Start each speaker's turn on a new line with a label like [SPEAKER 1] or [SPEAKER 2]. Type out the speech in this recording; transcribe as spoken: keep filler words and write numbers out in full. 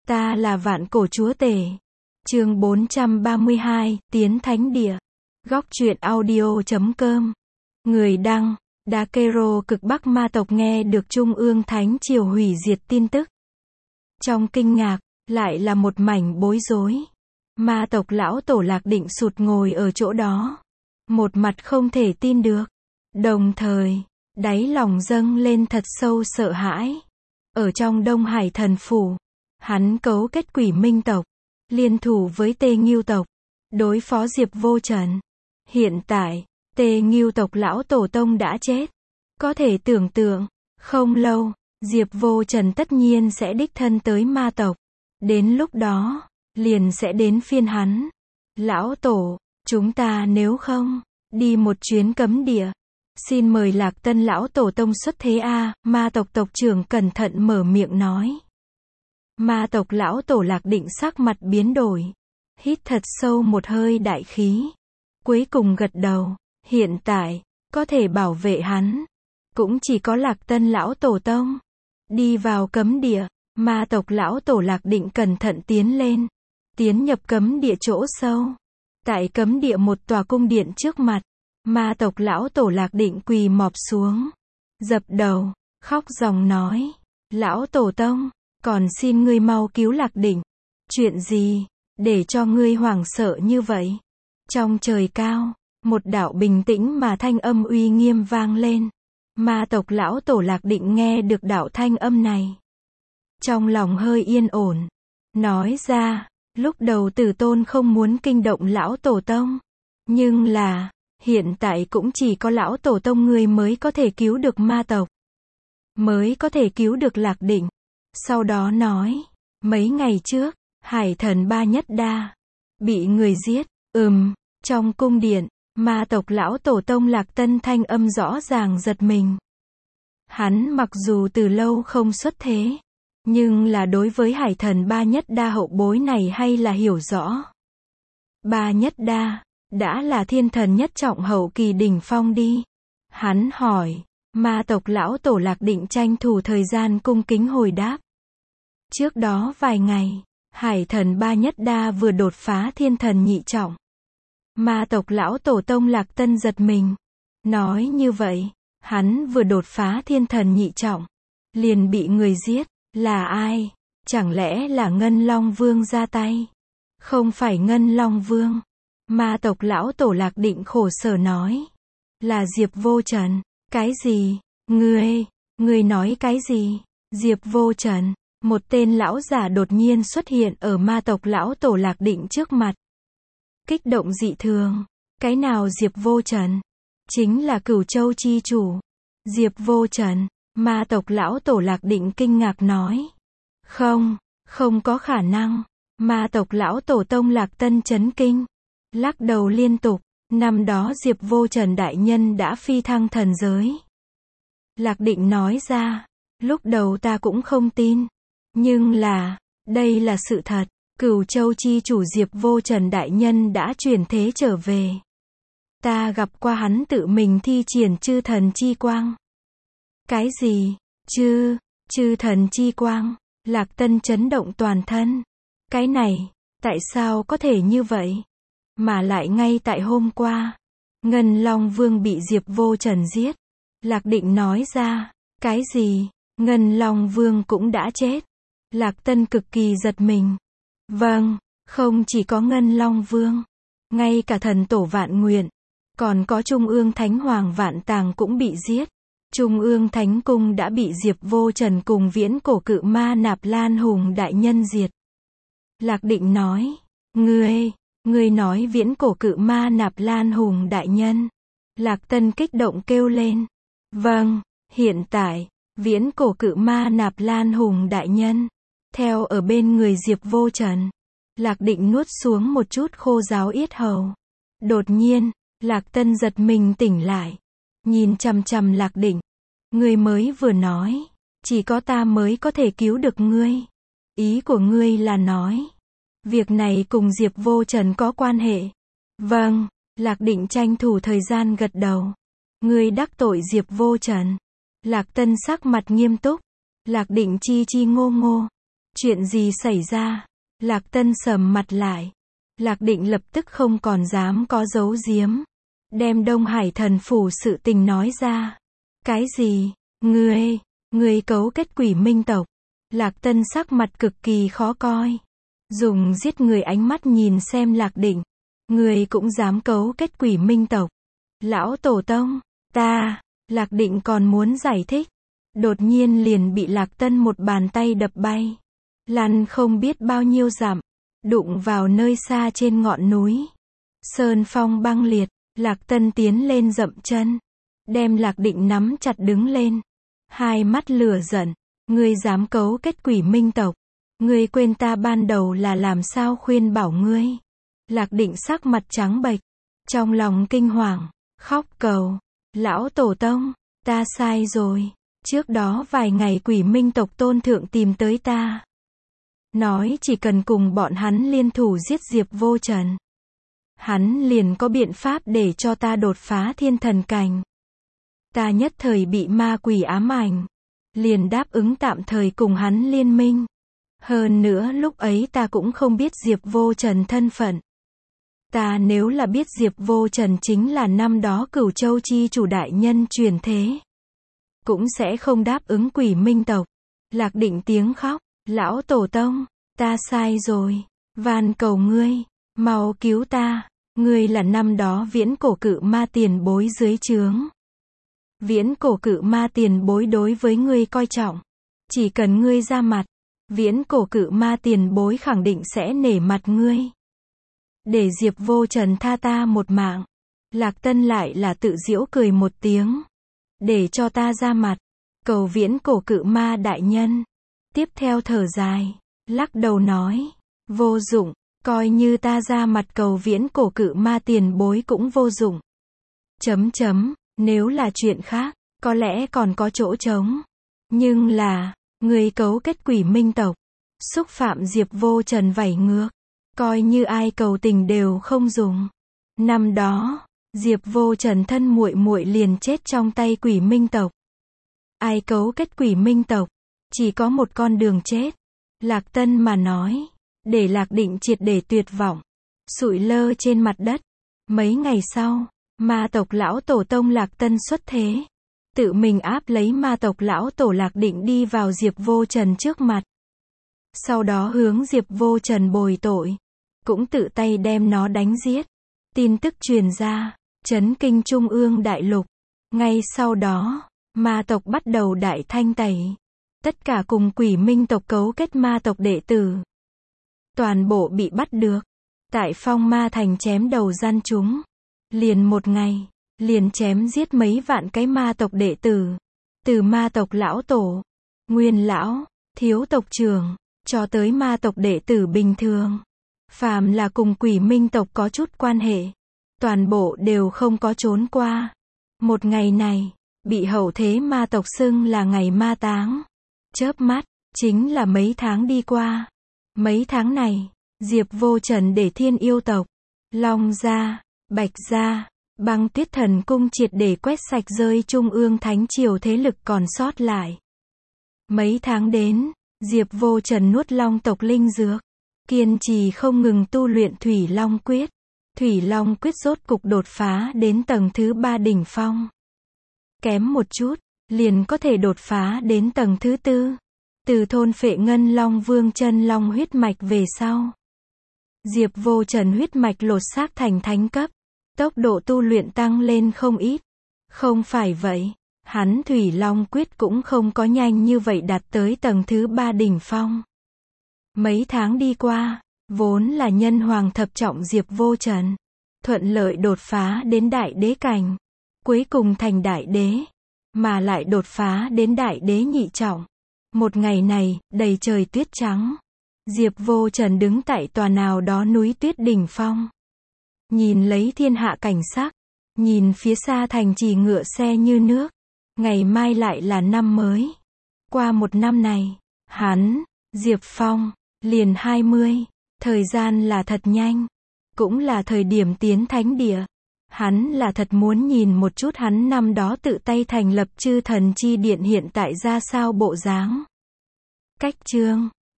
[SPEAKER 1] Ta là vạn cổ chúa tể. Chương bốn trăm ba mươi hai, Tiến Thánh Địa. Góc truyện audio chấm com. Người đăng, Dakero cực Bắc ma tộc nghe được Trung ương Thánh Triều hủy diệt tin tức. Trong kinh ngạc, lại là một mảnh bối rối. Ma tộc lão tổ Lạc Định sụt ngồi ở chỗ đó. Một mặt không thể tin được. Đồng thời, đáy lòng dâng lên thật sâu sợ hãi. Ở trong Đông Hải thần phủ, hắn cấu kết Quỷ Minh tộc, liên thủ với Tê Nghiêu tộc, đối phó Diệp Vô Trần. Hiện tại, Tê Nghiêu tộc lão tổ tông đã chết. Có thể tưởng tượng, không lâu, Diệp Vô Trần tất nhiên sẽ đích thân tới ma tộc. Đến lúc đó, liền sẽ đến phiên hắn. Lão tổ, chúng ta nếu không, đi một chuyến cấm địa. Xin mời Lạc Tân lão tổ tông xuất thế a, ma tộc tộc trưởng cẩn thận mở miệng nói. Ma tộc lão tổ Lạc Định sắc mặt biến đổi. Hít thật sâu một hơi đại khí. Cuối cùng gật đầu, hiện tại, có thể bảo vệ hắn. Cũng chỉ có Lạc Tân lão tổ tông. Đi vào cấm địa, ma tộc lão tổ Lạc Định cẩn thận tiến lên. Tiến nhập cấm địa chỗ sâu. Tại cấm địa một tòa cung điện trước mặt. Ma tộc lão tổ Lạc Định quỳ mọp xuống. Dập đầu, khóc ròng nói. Lão tổ tông, còn xin ngươi mau cứu Lạc Định. Chuyện gì, để cho ngươi hoảng sợ như vậy? Trong trời cao, một đạo bình tĩnh mà thanh âm uy nghiêm vang lên. Ma tộc lão tổ Lạc Định nghe được đạo thanh âm này. Trong lòng hơi yên ổn. Nói ra, lúc đầu Tử Tôn không muốn kinh động lão tổ tông. Nhưng là, hiện tại cũng chỉ có lão tổ tông ngươi mới có thể cứu được ma tộc. Mới có thể cứu được Lạc Định. Sau đó nói, mấy ngày trước, Hải thần Ba Nhất Đa bị người giết. Ừm, trong cung điện, ma tộc lão tổ tông Lạc Tân thanh âm rõ ràng giật mình. Hắn mặc dù từ lâu không xuất thế, nhưng là đối với Hải thần Ba Nhất Đa hậu bối này hay là hiểu rõ. Ba Nhất Đa đã là thiên thần nhất trọng hậu kỳ đỉnh phong đi. Hắn hỏi, ma tộc lão tổ Lạc Định tranh thủ thời gian cung kính hồi đáp. Trước đó vài ngày, Hải thần Ba Nhất Đa vừa đột phá thiên thần nhị trọng. Ma tộc lão tổ tông Lạc Tân giật mình. Nói như vậy, hắn vừa đột phá thiên thần nhị trọng, liền bị người giết. Là ai? Chẳng lẽ là Ngân Long Vương ra tay? Không phải Ngân Long Vương. Ma tộc lão tổ Lạc Định khổ sở nói. Là Diệp Vô Trần. Cái gì? Ngươi, ngươi nói cái gì? Diệp Vô Trần. Một tên lão giả đột nhiên xuất hiện ở ma tộc lão tổ Lạc Định trước mặt. Kích động dị thường. Cái nào Diệp Vô Trần? Chính là Cửu Châu chi chủ. Diệp Vô Trần. Ma tộc lão tổ Lạc Định kinh ngạc nói. Không, không có khả năng. Ma tộc lão tổ tông Lạc Tân chấn kinh. Lắc đầu liên tục. Năm đó Diệp Vô Trần đại nhân đã phi thăng thần giới. Lạc Định nói ra. Lúc đầu ta cũng không tin. Nhưng là, đây là sự thật. Cửu Châu chi chủ Diệp Vô Trần đại nhân đã chuyển thế trở về. Ta gặp qua hắn tự mình thi triển chư thần chi quang. Cái gì? Chư, chư thần chi quang. Lạc Tân chấn động toàn thân. Cái này, tại sao có thể như vậy? Mà lại ngay tại hôm qua, Ngân Long Vương bị Diệp Vô Trần giết. Lạc Định nói ra. Cái gì? Ngân Long Vương cũng đã chết. Lạc Tân cực kỳ giật mình. Vâng, không chỉ có Ngân Long Vương, ngay cả thần tổ Vạn Nguyện, còn có Trung ương Thánh Hoàng Vạn Tàng cũng bị giết. Trung ương Thánh Cung đã bị Diệp Vô Trần cùng viễn cổ cự ma Nạp Lan Hùng đại nhân diệt. Lạc Định nói, ngươi, ngươi nói viễn cổ cự ma Nạp Lan Hùng đại nhân. Lạc Tân kích động kêu lên. Vâng, hiện tại, viễn cổ cự ma Nạp Lan Hùng đại nhân theo ở bên người Diệp Vô Trần. Lạc Định nuốt xuống một chút khô giáo yết hầu. Đột nhiên, Lạc Tân giật mình tỉnh lại. Nhìn chằm chằm Lạc Định. Ngươi mới vừa nói, chỉ có ta mới có thể cứu được ngươi. Ý của ngươi là nói, việc này cùng Diệp Vô Trần có quan hệ. Vâng, Lạc Định tranh thủ thời gian gật đầu. Ngươi đắc tội Diệp Vô Trần. Lạc Tân sắc mặt nghiêm túc. Lạc Định chi chi ngô ngô. Chuyện gì xảy ra? Lạc Tân sầm mặt lại. Lạc Định lập tức không còn dám có giấu giếm. Đem Đông Hải thần phủ sự tình nói ra. Cái gì? Ngươi, ngươi cấu kết quỷ minh tộc. Lạc Tân sắc mặt cực kỳ khó coi. Dùng giết người ánh mắt nhìn xem Lạc Định. Ngươi cũng dám cấu kết quỷ minh tộc. Lão tổ tông, ta, Lạc Định còn muốn giải thích. Đột nhiên liền bị Lạc Tân một bàn tay đập bay. Lăn không biết bao nhiêu dặm. Đụng vào nơi xa trên ngọn núi. Sơn phong băng liệt, Lạc Tân tiến lên dậm chân. Đem Lạc Định nắm chặt đứng lên. Hai mắt lửa giận. Ngươi dám cấu kết quỷ minh tộc. Ngươi quên ta ban đầu là làm sao khuyên bảo ngươi. Lạc Định sắc mặt trắng bệch. Trong lòng kinh hoàng. Khóc cầu. Lão tổ tông, ta sai rồi. Trước đó vài ngày quỷ minh tộc tôn thượng tìm tới ta. Nói chỉ cần cùng bọn hắn liên thủ giết Diệp Vô Trần. Hắn liền có biện pháp để cho ta đột phá thiên thần cảnh. Ta nhất thời bị ma quỷ ám ảnh. Liền đáp ứng tạm thời cùng hắn liên minh. Hơn nữa lúc ấy ta cũng không biết Diệp Vô Trần thân phận. Ta nếu là biết Diệp Vô Trần chính là năm đó Cửu Châu chi chủ đại nhân truyền thế. Cũng sẽ không đáp ứng quỷ minh tộc. Lạc Định tiếng khóc. Lão tổ tông, ta sai rồi. Van cầu ngươi, mau cứu ta. Ngươi là năm đó viễn cổ cự ma tiền bối dưới trướng. Viễn cổ cự ma tiền bối đối với ngươi coi trọng. Chỉ cần ngươi ra mặt, viễn cổ cự ma tiền bối khẳng định sẽ nể mặt ngươi. Để Diệp Vô Trần tha ta một mạng. Lạc Tân lại là tự giễu cười một tiếng. Để cho ta ra mặt. Cầu viễn cổ cự ma đại nhân. Tiếp theo thở dài. Lắc đầu nói. Vô dụng. Coi như ta ra mặt cầu viễn cổ cự ma tiền bối cũng vô dụng. Chấm chấm. Nếu là chuyện khác, có lẽ còn có chỗ trống. Nhưng là, người cấu kết quỷ minh tộc. Xúc phạm Diệp Vô Trần vảy ngược. Coi như ai cầu tình đều không dùng. Năm đó, Diệp Vô Trần thân muội muội liền chết trong tay quỷ minh tộc. Ai cấu kết quỷ minh tộc, chỉ có một con đường chết. Lạc Tân mà nói, để Lạc Định triệt để tuyệt vọng, sụi lơ trên mặt đất. Mấy ngày sau, ma tộc lão tổ tông Lạc Tân xuất thế. Tự mình áp lấy ma tộc lão tổ Lạc Định đi vào Diệp Vô Trần trước mặt. Sau đó hướng Diệp Vô Trần bồi tội. Cũng tự tay đem nó đánh giết. Tin tức truyền ra, chấn kinh trung ương đại lục. Ngay sau đó, ma tộc bắt đầu đại thanh tẩy. Tất cả cùng quỷ minh tộc cấu kết ma tộc đệ tử. Toàn bộ bị bắt được. Tại Phong Ma Thành chém đầu gian chúng. Liền một ngày, liền chém giết mấy vạn cái ma tộc đệ tử. Từ ma tộc lão tổ, nguyên lão, thiếu tộc trưởng, cho tới ma tộc đệ tử bình thường. Phàm là cùng quỷ minh tộc có chút quan hệ. Toàn bộ đều không có trốn qua. Một ngày này, bị hậu thế ma tộc xưng là ngày ma táng. Chớp mắt, chính là mấy tháng đi qua. Mấy tháng này, Diệp Vô Trần để thiên yêu tộc, Long gia, Bạch gia, Băng Tuyết Thần cung triệt để quét sạch rơi trung ương thánh triều thế lực còn sót lại. Mấy tháng đến, Diệp Vô Trần nuốt long tộc linh dược, kiên trì không ngừng tu luyện Thủy Long Quyết. Thủy Long Quyết rốt cục đột phá đến tầng thứ ba đỉnh phong. Kém một chút, liền có thể đột phá đến tầng thứ tư. Từ thôn phệ ngân long vương chân long huyết mạch về sau. Diệp Vô Trần huyết mạch lột xác thành thánh cấp. Tốc độ tu luyện tăng lên không ít. Không phải vậy, hắn Thủy Long Quyết cũng không có nhanh như vậy đạt tới tầng thứ ba đỉnh phong. Mấy tháng đi qua, vốn là nhân hoàng thập trọng Diệp Vô Trần, thuận lợi đột phá đến đại đế cảnh. Cuối cùng thành đại đế, mà lại đột phá đến đại đế nhị trọng. Một ngày này, đầy trời tuyết trắng. Diệp Vô Trần đứng tại tòa nào đó núi tuyết đỉnh phong. Nhìn lấy thiên hạ cảnh sắc. Nhìn phía xa thành trì ngựa xe như nước. Ngày mai lại là năm mới. Qua một năm này, hắn, Diệp Phong, liền hai mươi. Thời gian là thật nhanh. Cũng là thời điểm tiến thánh địa. Hắn là thật muốn nhìn một chút hắn năm đó tự tay thành lập chư thần chi điện hiện tại ra sao bộ dáng. Cách chương